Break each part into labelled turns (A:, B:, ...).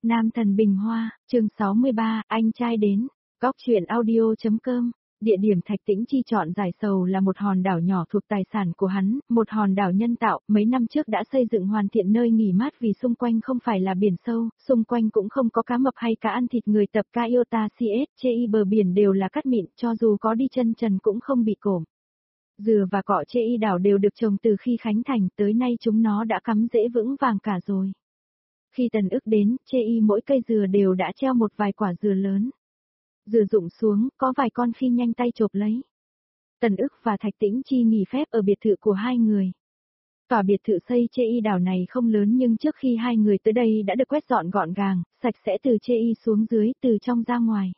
A: Nam thần bình hoa, chương 63, anh trai đến. Góc truyện audio.com. Địa điểm Thạch Tĩnh Chi chọn Giải Sầu là một hòn đảo nhỏ thuộc tài sản của hắn, một hòn đảo nhân tạo, mấy năm trước đã xây dựng hoàn thiện nơi nghỉ mát vì xung quanh không phải là biển sâu, xung quanh cũng không có cá mập hay cá ăn thịt người tập Kaiota CS, chê bờ biển đều là cát mịn, cho dù có đi chân trần cũng không bị cổm. Dừa và cọ chê đảo đều được trồng từ khi khánh thành, tới nay chúng nó đã cắm rễ vững vàng cả rồi. Khi Tần Ức đến, chê mỗi cây dừa đều đã treo một vài quả dừa lớn. Dừa rụng xuống, có vài con phi nhanh tay chộp lấy. Tần Ức và Thạch Tĩnh Chi nghỉ phép ở biệt thự của hai người. Tòa biệt thự xây chê đảo này không lớn nhưng trước khi hai người tới đây đã được quét dọn gọn gàng, sạch sẽ từ chê xuống dưới, từ trong ra ngoài.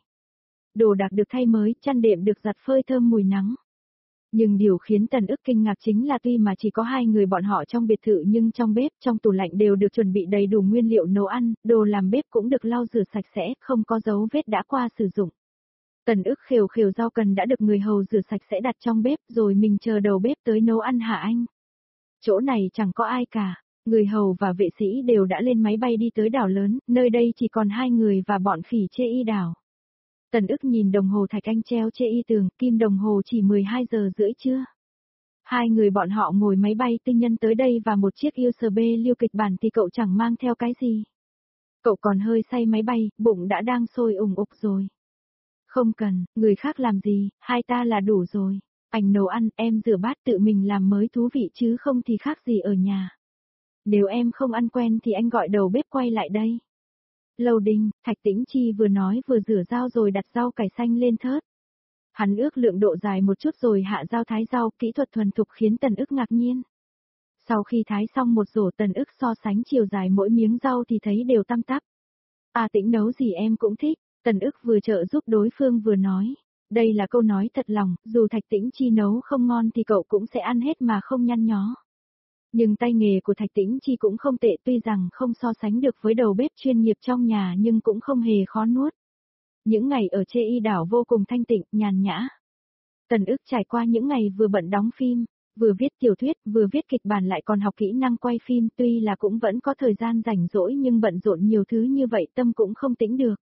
A: Đồ đạc được thay mới, chăn đệm được giặt phơi thơm mùi nắng. Nhưng điều khiến Tần Ức kinh ngạc chính là tuy mà chỉ có hai người bọn họ trong biệt thự nhưng trong bếp, trong tủ lạnh đều được chuẩn bị đầy đủ nguyên liệu nấu ăn, đồ làm bếp cũng được lau rửa sạch sẽ, không có dấu vết đã qua sử dụng. Tần Ức khều khều rau cần đã được người hầu rửa sạch sẽ đặt trong bếp rồi mình chờ đầu bếp tới nấu ăn hả anh? Chỗ này chẳng có ai cả, người hầu và vệ sĩ đều đã lên máy bay đi tới đảo lớn, nơi đây chỉ còn hai người và bọn khỉ chê đảo. Tần Ức nhìn đồng hồ thạch anh treo chê tường, kim đồng hồ chỉ 12 giờ rưỡi trưa. Hai người bọn họ ngồi máy bay tư nhân tới đây và một chiếc USB lưu kịch bản thì cậu chẳng mang theo cái gì. Cậu còn hơi say máy bay, bụng đã đang sôi ủng ục rồi. Không cần, người khác làm gì, hai ta là đủ rồi. Anh nấu ăn, em rửa bát tự mình làm mới thú vị chứ không thì khác gì ở nhà. Nếu em không ăn quen thì anh gọi đầu bếp quay lại đây. Loading, Thạch Tĩnh Chi vừa nói vừa rửa dao rồi đặt rau cải xanh lên thớt. Hắn ước lượng độ dài một chút rồi hạ dao thái rau, kỹ thuật thuần thục khiến Tần Ức ngạc nhiên. Sau khi thái xong một rổ, Tần Ức so sánh chiều dài mỗi miếng rau thì thấy đều tăm tắp. À, Tĩnh nấu gì em cũng thích, Tần Ức vừa trợ giúp đối phương vừa nói. Đây là câu nói thật lòng, dù Thạch Tĩnh Chi nấu không ngon thì cậu cũng sẽ ăn hết mà không nhăn nhó. Nhưng tay nghề của Thạch Tĩnh Chi cũng không tệ, tuy rằng không so sánh được với đầu bếp chuyên nghiệp trong nhà nhưng cũng không hề khó nuốt. Những ngày ở chê đảo vô cùng thanh tịnh, nhàn nhã. Tần Ức trải qua những ngày vừa bận đóng phim, vừa viết tiểu thuyết, vừa viết kịch bản lại còn học kỹ năng quay phim, tuy là cũng vẫn có thời gian rảnh rỗi nhưng bận rộn nhiều thứ như vậy tâm cũng không tĩnh được.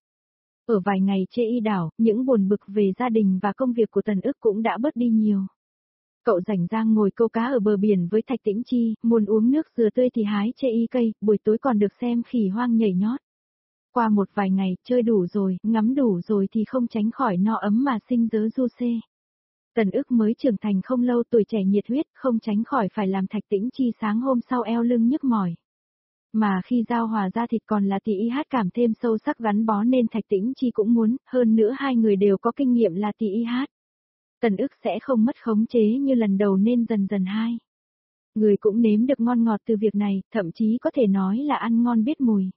A: Ở vài ngày chê đảo, những buồn bực về gia đình và công việc của Tần Ức cũng đã bớt đi nhiều. Cậu rảnh rang ngồi câu cá ở bờ biển với Thạch Tĩnh Chi, muốn uống nước dừa tươi thì hái chê cây, buổi tối còn được xem khỉ hoang nhảy nhót. Qua một vài ngày, chơi đủ rồi, ngắm đủ rồi thì không tránh khỏi no ấm mà sinh dớ du xê. Tần Ức mới trưởng thành không lâu, tuổi trẻ nhiệt huyết, không tránh khỏi phải làm Thạch Tĩnh Chi sáng hôm sau eo lưng nhức mỏi. Mà khi giao hòa ra thịt còn là thì y hát cảm thêm sâu sắc gắn bó nên Thạch Tĩnh Chi cũng muốn, hơn nữa hai người đều có kinh nghiệm là thì y hát. Tần Ức sẽ không mất khống chế như lần đầu nên dần dần hai người cũng nếm được ngon ngọt từ việc này, thậm chí có thể nói là ăn ngon biết mùi.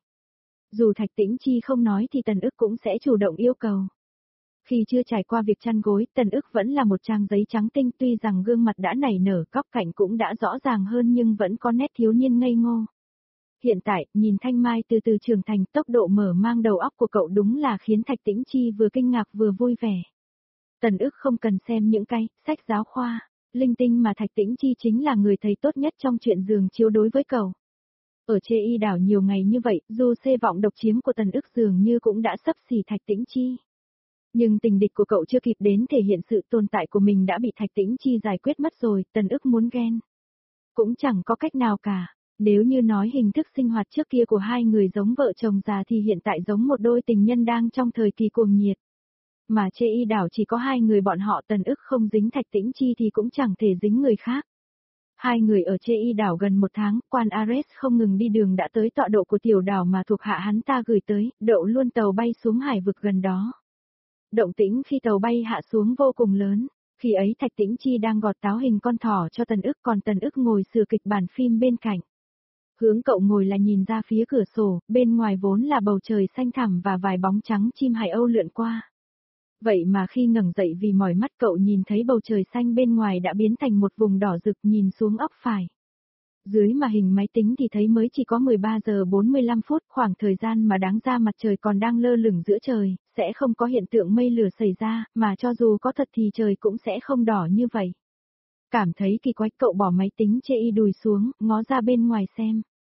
A: Dù Thạch Tĩnh Chi không nói thì Tần Ức cũng sẽ chủ động yêu cầu. Khi chưa trải qua việc chăn gối, Tần Ức vẫn là một trang giấy trắng tinh, tuy rằng gương mặt đã nảy nở, góc cạnh cũng đã rõ ràng hơn nhưng vẫn có nét thiếu niên ngây ngô. Hiện tại, nhìn Thanh Mai từ từ trưởng thành, tốc độ mở mang đầu óc của cậu đúng là khiến Thạch Tĩnh Chi vừa kinh ngạc vừa vui vẻ. Tần Ức không cần xem những cái sách giáo khoa, linh tinh mà Thạch Tĩnh Chi chính là người thầy tốt nhất trong chuyện giường chiếu đối với cậu. Ở chê đảo nhiều ngày như vậy, dù xê vọng độc chiếm của Tần Ức dường như cũng đã xấp xỉ Thạch Tĩnh Chi. Nhưng tình địch của cậu chưa kịp đến thể hiện sự tồn tại của mình đã bị Thạch Tĩnh Chi giải quyết mất rồi, Tần Ức muốn ghen. Cũng chẳng có cách nào cả, nếu như nói hình thức sinh hoạt trước kia của hai người giống vợ chồng già thì hiện tại giống một đôi tình nhân đang trong thời kỳ cuồng nhiệt. Mà chê đảo chỉ có hai người bọn họ, Tần Ức không dính Thạch Tĩnh Chi thì cũng chẳng thể dính người khác. Hai người ở chê đảo gần một tháng, quan Ares không ngừng đi đường đã tới tọa độ của tiểu đảo mà thuộc hạ hắn ta gửi tới, đậu luôn tàu bay xuống hải vực gần đó. Động tĩnh khi tàu bay hạ xuống vô cùng lớn, khi ấy Thạch Tĩnh Chi đang gọt táo hình con thỏ cho Tần Ức, còn Tần Ức ngồi sửa kịch bản phim bên cạnh. Hướng cậu ngồi là nhìn ra phía cửa sổ, bên ngoài vốn là bầu trời xanh thẳm và vài bóng trắng chim hải âu lượn qua. Vậy mà khi ngẩng dậy vì mỏi mắt cậu nhìn thấy bầu trời xanh bên ngoài đã biến thành một vùng đỏ rực, nhìn xuống óc phải. Dưới màn hình máy tính thì thấy mới chỉ có 13 giờ 45 phút, khoảng thời gian mà đáng ra mặt trời còn đang lơ lửng giữa trời, sẽ không có hiện tượng mây lửa xảy ra, mà cho dù có thật thì trời cũng sẽ không đỏ như vậy. Cảm thấy kỳ quái cậu bỏ máy tính chê đùi xuống, ngó ra bên ngoài xem.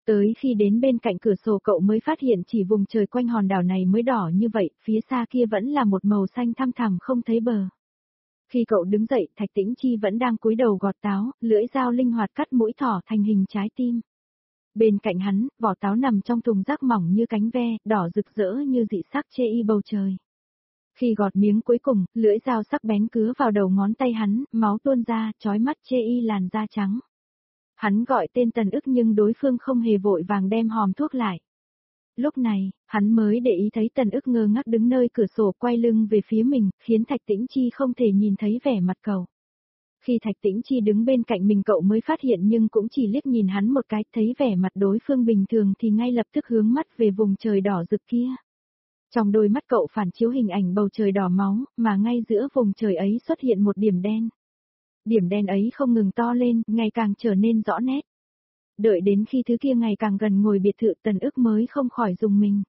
A: Tới khi đến bên cạnh cửa sổ cậu mới phát hiện chỉ vùng trời quanh hòn đảo này mới đỏ như vậy, phía xa kia vẫn là một màu xanh thăm thẳm không thấy bờ. Khi cậu đứng dậy, Thạch Tĩnh Chi vẫn đang cúi đầu gọt táo, lưỡi dao linh hoạt cắt mũi thỏ thành hình trái tim. Bên cạnh hắn, vỏ táo nằm trong thùng rác mỏng như cánh ve, đỏ rực rỡ như dị sắc chê y bầu trời. Khi gọt miếng cuối cùng, lưỡi dao sắc bén cứa vào đầu ngón tay hắn, máu tuôn ra, chói mắt chê y làn da trắng. Hắn gọi tên Tần Ức nhưng đối phương không hề vội vàng đem hòm thuốc lại. Lúc này, hắn mới để ý thấy Tần Ức ngơ ngác đứng nơi cửa sổ quay lưng về phía mình, khiến Thạch Tĩnh Chi không thể nhìn thấy vẻ mặt cậu. Khi Thạch Tĩnh Chi đứng bên cạnh mình cậu mới phát hiện nhưng cũng chỉ liếc nhìn hắn một cái, thấy vẻ mặt đối phương bình thường thì ngay lập tức hướng mắt về vùng trời đỏ rực kia. Trong đôi mắt cậu phản chiếu hình ảnh bầu trời đỏ máu, mà ngay giữa vùng trời ấy xuất hiện một điểm đen. Điểm đen ấy không ngừng to lên, ngày càng trở nên rõ nét. Đợi đến khi thứ kia ngày càng gần ngôi biệt thự Tần Ức mới không khỏi rùng mình.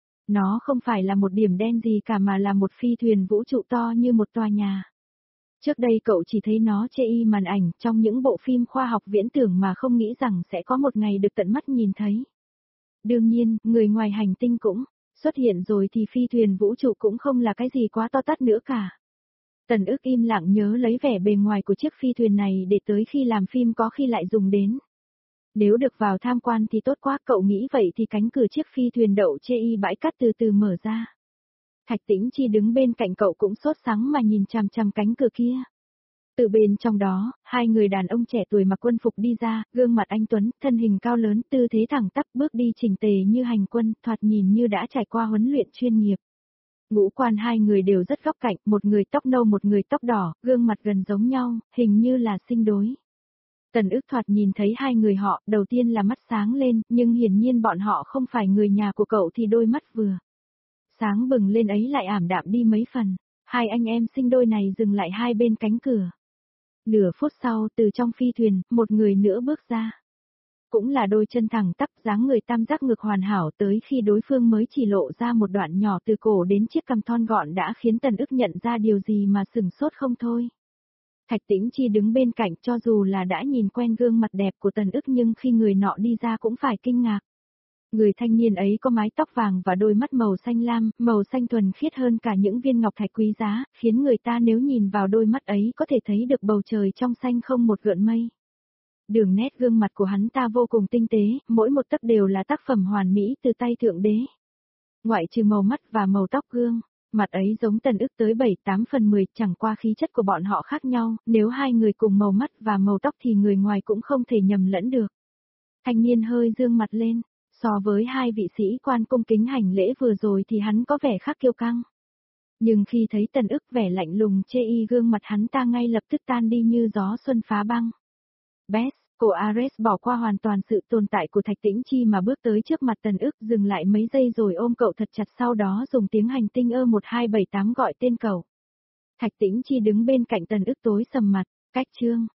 A: Nó không phải là một điểm đen gì cả mà là một phi thuyền vũ trụ to như một tòa nhà. Trước đây cậu chỉ thấy nó chê y màn ảnh trong những bộ phim khoa học viễn tưởng mà không nghĩ rằng sẽ có một ngày được tận mắt nhìn thấy. Đương nhiên, người ngoài hành tinh cũng xuất hiện rồi thì phi thuyền vũ trụ cũng không là cái gì quá to tát nữa cả. Tần Ức im lặng nhớ lấy vẻ bề ngoài của chiếc phi thuyền này để tới khi làm phim có khi lại dùng đến. Nếu được vào tham quan thì tốt quá, cậu nghĩ vậy thì cánh cửa chiếc phi thuyền đậu chê y bãi cát từ từ mở ra. Thạch Tĩnh Chi đứng bên cạnh cậu cũng sốt sắng mà nhìn chằm chằm cánh cửa kia. Từ bên trong đó, hai người đàn ông trẻ tuổi mặc quân phục đi ra, gương mặt anh tuấn, thân hình cao lớn, tư thế thẳng tắp, bước đi chỉnh tề như hành quân, thoạt nhìn như đã trải qua huấn luyện chuyên nghiệp. Ngũ quan hai người đều rất góc cạnh, một người tóc nâu một người tóc đỏ, gương mặt gần giống nhau, hình như là sinh đối. Tần Ức thoạt nhìn thấy hai người họ, đầu tiên là mắt sáng lên, nhưng hiển nhiên bọn họ không phải người nhà của cậu thì đôi mắt vừa sáng bừng lên ấy lại ảm đạm đi mấy phần. Hai anh em sinh đôi này dừng lại hai bên cánh cửa. Nửa phút sau, từ trong phi thuyền, một người nữa bước ra. Cũng là đôi chân thẳng tắp, dáng người tam giác ngực hoàn hảo, tới khi đối phương mới chỉ lộ ra một đoạn nhỏ từ cổ đến chiếc cằm thon gọn đã khiến Tần Ức nhận ra điều gì mà sửng sốt không thôi. Thạch Tĩnh Chi đứng bên cạnh, cho dù là đã nhìn quen gương mặt đẹp của Tần Ức nhưng khi người nọ đi ra cũng phải kinh ngạc. Người thanh niên ấy có mái tóc vàng và đôi mắt màu xanh lam, màu xanh thuần khiết hơn cả những viên ngọc thạch quý giá, khiến người ta nếu nhìn vào đôi mắt ấy có thể thấy được bầu trời trong xanh không một gợn mây. Đường nét gương mặt của hắn ta vô cùng tinh tế, mỗi một tấc đều là tác phẩm hoàn mỹ từ tay Thượng Đế. Ngoại trừ màu mắt và màu tóc gương, mặt ấy giống Tần Ức tới 7-8/10, chẳng qua khí chất của bọn họ khác nhau, nếu hai người cùng màu mắt và màu tóc thì người ngoài cũng không thể nhầm lẫn được. Thanh niên hơi dương mặt lên, so với hai vị sĩ quan cung kính hành lễ vừa rồi thì hắn có vẻ khác kiêu căng. Nhưng khi thấy Tần Ức vẻ lạnh lùng chê y gương mặt hắn ta ngay lập tức tan đi như gió xuân phá băng. Bess, cô Ares bỏ qua hoàn toàn sự tồn tại của Thạch Tĩnh Chi mà bước tới trước mặt Tần Ức dừng lại mấy giây rồi ôm cậu thật chặt sau đó dùng tiếng hành tinh 1278 gọi tên cậu. Thạch Tĩnh Chi đứng bên cạnh Tần Ức tối sầm mặt, cách chương.